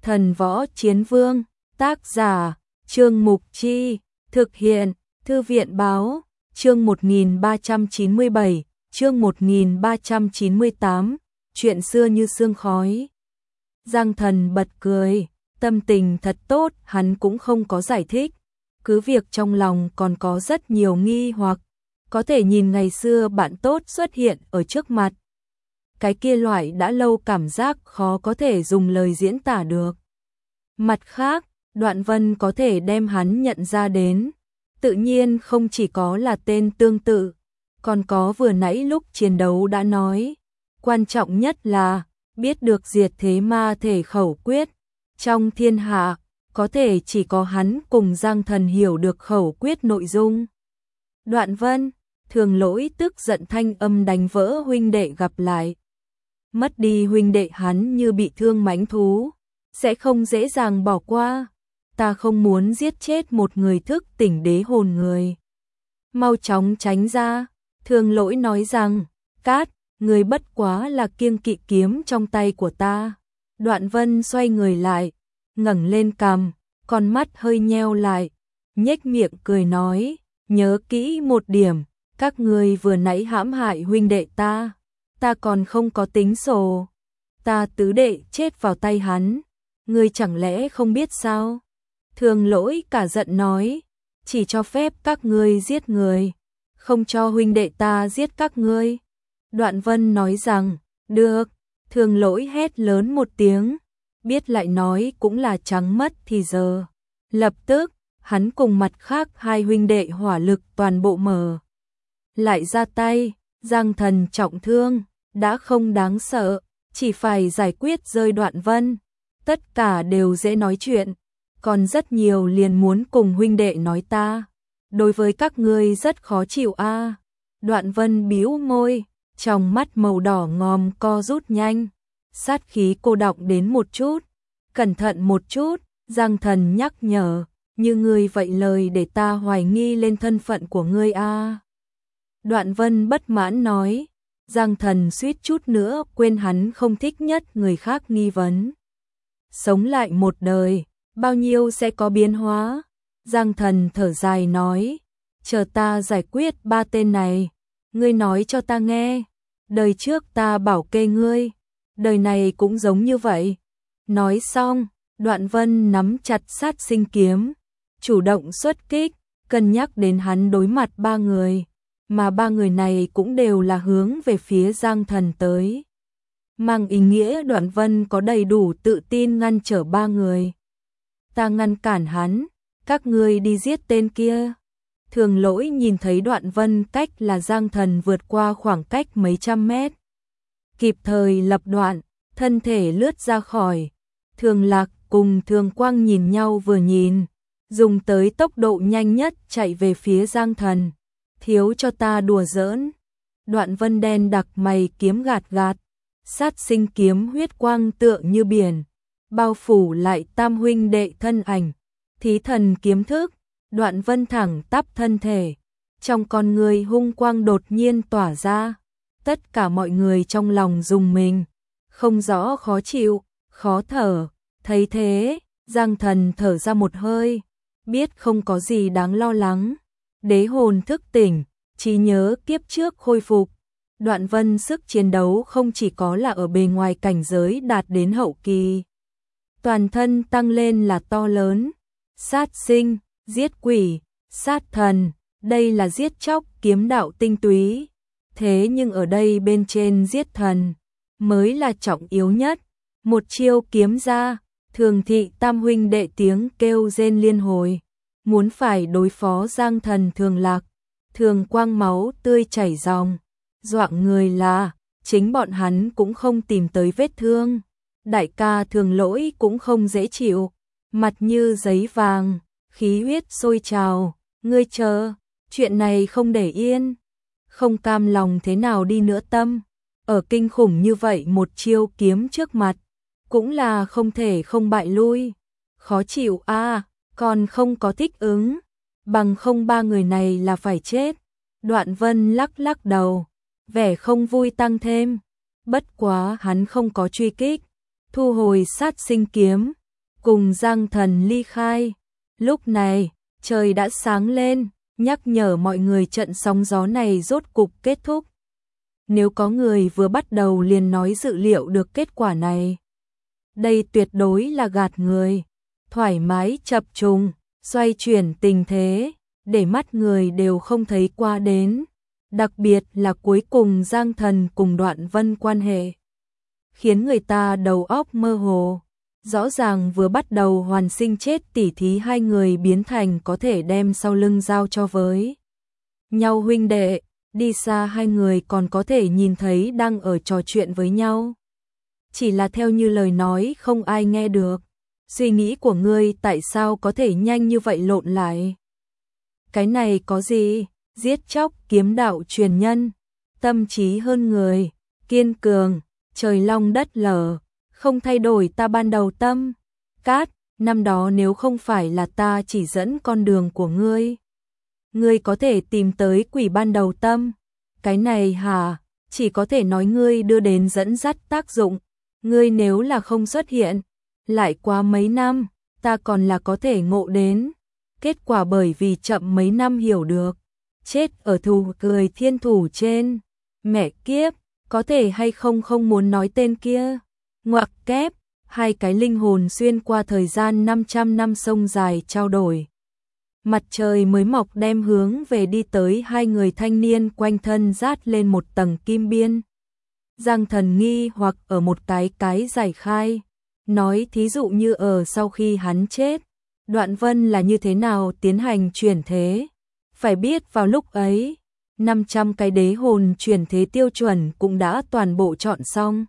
Thần Võ Chiến Vương, tác giả, Trương Mục Chi, thực hiện, Thư viện Báo, chương 1397, chương 1398, chuyện xưa như sương khói. Giang Thần bật cười, tâm tình thật tốt, hắn cũng không có giải thích, cứ việc trong lòng còn có rất nhiều nghi hoặc, có thể nhìn ngày xưa bạn tốt xuất hiện ở trước mặt. Cái kia loại đã lâu cảm giác khó có thể dùng lời diễn tả được. Mặt khác, Đoạn Vân có thể đem hắn nhận ra đến, tự nhiên không chỉ có là tên tương tự, còn có vừa nãy lúc chiến đấu đã nói, quan trọng nhất là biết được diệt thế ma thể khẩu quyết. Trong thiên hạ, có thể chỉ có hắn cùng Giang Thần hiểu được khẩu quyết nội dung. Đoạn Vân, Thường Lỗi tức giận thanh âm đánh vỡ huynh đệ gặp lại. Mất đi huynh đệ hắn như bị thương mãnh thú, sẽ không dễ dàng bỏ qua. Ta không muốn giết chết một người thức tỉnh đế hồn người. Mau chóng tránh ra, Thường Lỗi nói rằng, Cát, người bất quá là kiêng kỵ kiếm trong tay của ta. Đoạn Vân xoay người lại, ngẩng lên cằm, con mắt hơi nheo lại, nhếch miệng cười nói, nhớ kỹ một điểm, các ngươi vừa nãy hãm hại huynh đệ ta còn không có tính sổ. Ta tứ đệ chết vào tay hắn, ngươi chẳng lẽ không biết sao? Thường Lỗi cả giận nói, chỉ cho phép các ngươi giết người, không cho huynh đệ ta giết các ngươi. Đoạn Vân nói rằng, được. Thường Lỗi hét lớn một tiếng, biết lại nói cũng là trắng mất thì giờ. Lập tức, hắn cùng mặt khác hai huynh đệ hỏa lực toàn bộ mở. Lại ra tay, Giang Thần trọng thương, đã không đáng sợ, chỉ phải giải quyết rơi Đoạn Vân. Tất cả đều dễ nói chuyện, còn rất nhiều liền muốn cùng huynh đệ nói ta. Đối với các ngươi rất khó chịu a. Đoạn Vân bĩu môi, trong mắt màu đỏ ngòm co rút nhanh, sát khí cô đọng đến một chút. Cẩn thận một chút, Giang Thần nhắc nhở, như ngươi vậy lời để ta hoài nghi lên thân phận của ngươi a. Đoạn Vân bất mãn nói, Giang Thần suýt chút nữa quên hắn không thích nhất người khác nghi vấn. Sống lại một đời, bao nhiêu sẽ có biến hóa. Giang Thần thở dài nói, chờ ta giải quyết ba tên này, ngươi nói cho ta nghe. Đời trước ta bảo kê ngươi, đời này cũng giống như vậy. Nói xong, Đoạn Vân nắm chặt sát sinh kiếm, chủ động xuất kích, cân nhắc đến hắn đối mặt ba người, mà ba người này cũng đều là hướng về phía Giang Thần tới. Mang ý nghĩa Đoạn Vân có đầy đủ tự tin ngăn trở ba người. Ta ngăn cản hắn, các ngươi đi giết tên kia. Thường Lỗi nhìn thấy Đoạn Vân cách là Giang Thần vượt qua khoảng cách mấy trăm mét, kịp thời lập đoạn, thân thể lướt ra khỏi. Thường Lạc cùng Thường Quang nhìn nhau vừa nhìn, dùng tới tốc độ nhanh nhất chạy về phía Giang Thần. Thiếu cho ta đùa giỡn. Đoạn Vân đen đặc mày kiếm gạt gạt, sát sinh kiếm huyết quang tựa như biển, bao phủ lại tam huynh đệ thân ảnh. Thí thần kiếm thức, Đoạn Vân thẳng tắp thân thể, trong con người hung quang đột nhiên tỏa ra. Tất cả mọi người trong lòng rùng mình, không rõ khó chịu, khó thở. Thấy thế, Giang Thần thở ra một hơi, biết không có gì đáng lo lắng. Đế hồn thức tỉnh, trí nhớ kiếp trước khôi phục. Đoạn Vân sức chiến đấu không chỉ có là ở bề ngoài cảnh giới đạt đến hậu kỳ, toàn thân tăng lên là to lớn. Sát sinh, giết quỷ, sát thần, đây là giết chóc kiếm đạo tinh túy. Thế nhưng ở đây bên trên giết thần mới là trọng yếu nhất. Một chiêu kiếm ra, Thường thị tam huynh đệ tiếng kêu rên liên hồi, muốn phải đối phó Giang Thần Thường Lạc. Thường Quang máu tươi chảy ròng, doạng người là chính bọn hắn cũng không tìm tới vết thương. Đại ca Thường Lỗi cũng không dễ chịu, mặt như giấy vàng, khí huyết sôi trào. Ngươi chờ, chuyện này không để yên. Không cam lòng thế nào đi nữa tâm, ở kinh khủng như vậy một chiêu kiếm trước mặt, cũng là không thể không bại lui. Khó chịu a, còn không có thích ứng, bằng không ba người này là phải chết. Đoạn Vân lắc lắc đầu, vẻ không vui tăng thêm. Bất quá hắn không có truy kích, thu hồi sát sinh kiếm, cùng Giang Thần ly khai. Lúc này, trời đã sáng lên, nhắc nhở mọi người trận sóng gió này rốt cục kết thúc. Nếu có người vừa bắt đầu liền nói dự liệu được kết quả này, đây tuyệt đối là gạt người. Thoải mái chập trùng, xoay chuyển tình thế, để mắt người đều không thấy qua đến. Đặc biệt là cuối cùng Giang Thần cùng Đoạn Vân quan hệ, khiến người ta đầu óc mơ hồ. Rõ ràng vừa bắt đầu hoàn sinh chết tỉ thí hai người biến thành có thể đem sau lưng giao cho với nhau huynh đệ, đi xa hai người còn có thể nhìn thấy đang ở trò chuyện với nhau. Chỉ là theo như lời nói không ai nghe được. Suy nghĩ của ngươi tại sao có thể nhanh như vậy lộn lại? Cái này có gì? Giết chóc kiếm đạo truyền nhân, tâm trí hơn người, kiên cường, trời long đất lở, không thay đổi ta ban đầu tâm. Cát, năm đó nếu không phải là ta chỉ dẫn con đường của ngươi có thể tìm tới quỷ ban đầu tâm. Cái này hả? Chỉ có thể nói ngươi đưa đến dẫn dắt tác dụng. Ngươi nếu là không xuất hiện, lại qua mấy năm, ta còn là có thể ngộ đến. Kết quả bởi vì chậm mấy năm hiểu được, chết ở thù cười thiên thủ trên. Mẹ kiếp, có thể hay không không muốn nói tên kia. Ngoặc kép, hai cái linh hồn xuyên qua thời gian 500 năm sông dài trao đổi. Mặt trời mới mọc đem hướng về đi tới hai người thanh niên quanh thân rát lên một tầng kim biên. Giang Thần nghi hoặc ở một cái giải khai, nói thí dụ như ở sau khi hắn chết, Đoạn Vân là như thế nào tiến hành chuyển thế. Phải biết vào lúc ấy, 500 cái đế hồn chuyển thế tiêu chuẩn cũng đã toàn bộ chọn xong.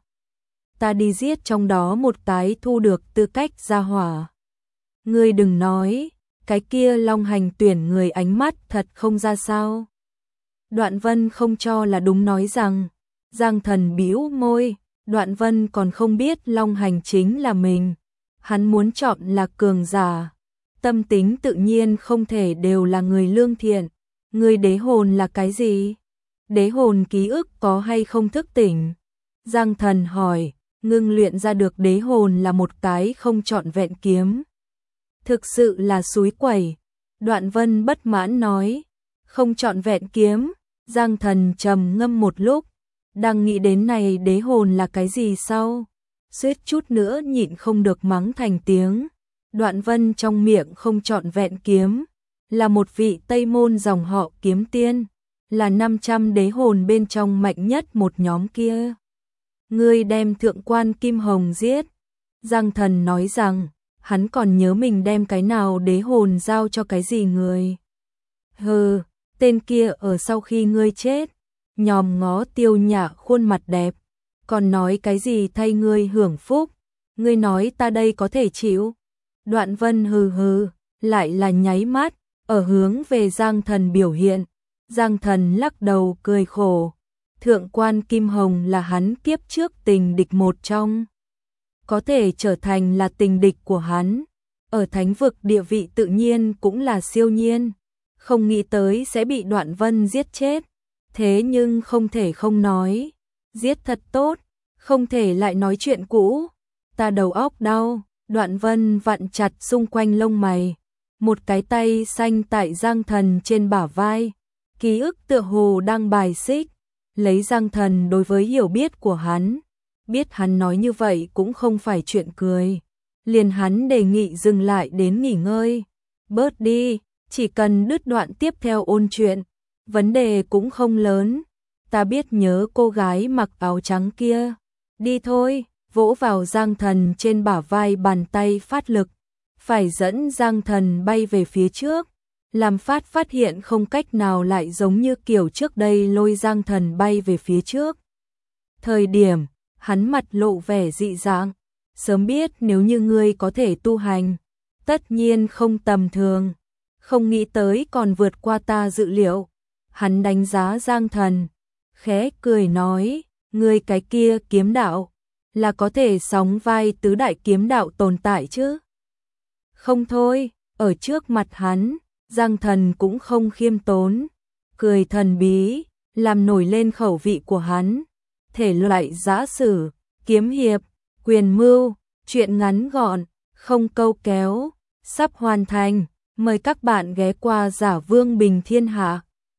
Ta đi giết trong đó một cái thu được tư cách ra hỏa. Ngươi đừng nói, cái kia Long Hành tuyển người ánh mắt thật không ra sao. Đoạn Vân không cho là đúng nói rằng, Giang Thần bĩu môi, Đoạn Vân còn không biết Long Hành chính là mình. Hắn muốn chọn là cường giả. Tâm tính tự nhiên không thể đều là người lương thiện. Người đế hồn là cái gì? Đế hồn ký ức có hay không thức tỉnh? Giang Thần hỏi, ngưng luyện ra được đế hồn là một cái không trọn vẹn kiếm. Thực sự là xúi quẩy. Đoạn Vân bất mãn nói, không trọn vẹn kiếm. Giang Thần trầm ngâm một lúc, đang nghĩ đến này đế hồn là cái gì sau, suýt chút nữa nhịn không được mắng thành tiếng. Đoạn Vân trong miệng không trọn vẹn kiếm, là một vị Tây Môn dòng họ kiếm tiên, là 500 đế hồn bên trong mạnh nhất một nhóm kia. Ngươi đem thượng quan Kim Hồng giết. Giang Thần nói rằng, hắn còn nhớ mình đem cái nào đế hồn giao cho cái gì người. Hừ, tên kia ở sau khi ngươi chết, nhòm ngó Tiêu Nhã khuôn mặt đẹp, còn nói cái gì thay ngươi hưởng phúc. Ngươi nói ta đây có thể chịu. Đoạn Vân hừ hừ, lại là nháy mắt, ở hướng về Giang Thần biểu hiện. Giang Thần lắc đầu cười khổ. Thượng quan Kim Hồng là hắn kiếp trước tình địch một trong. Có thể trở thành là tình địch của hắn. Ở thánh vực địa vị tự nhiên cũng là siêu nhiên. Không nghĩ tới sẽ bị Đoạn Vân giết chết. Thế nhưng không thể không nói. Giết thật tốt, không thể lại nói chuyện cũ. Ta đầu óc đau. Đoạn Vân vặn chặt xung quanh lông mày. Một cái tay xanh tại Giang Thần trên bả vai. Ký ức tựa hồ đang bài xích. Lấy Giang Thần đối với hiểu biết của hắn, biết hắn nói như vậy cũng không phải chuyện cười. Liền hắn đề nghị dừng lại đến nghỉ ngơi. Bớt đi, chỉ cần đứt đoạn tiếp theo ôn chuyện. Vấn đề cũng không lớn. Ta biết nhớ cô gái mặc áo trắng kia. Đi thôi, vỗ vào Giang Thần trên bả vai, bàn tay phát lực. Phải dẫn Giang Thần bay về phía trước. Làm phát hiện không cách nào lại giống như kiểu trước đây lôi Giang Thần bay về phía trước. Thời điểm, hắn mặt lộ vẻ dị dạng. Sớm biết nếu như ngươi có thể tu hành, tất nhiên không tầm thường. Không nghĩ tới còn vượt qua ta dự liệu. Hắn đánh giá Giang Thần, khẽ cười nói, ngươi cái kia kiếm đạo, là có thể sóng vai tứ đại kiếm đạo tồn tại chứ? Không thôi, ở trước mặt hắn, Giang Thần cũng không khiêm tốn, cười thần bí, làm nổi lên khẩu vị của hắn. Thể loại giã sử, kiếm hiệp, quyền mưu, chuyện ngắn gọn, không câu kéo, sắp hoàn thành. Mời các bạn ghé qua Giả Vương Bình Thiên Hạ.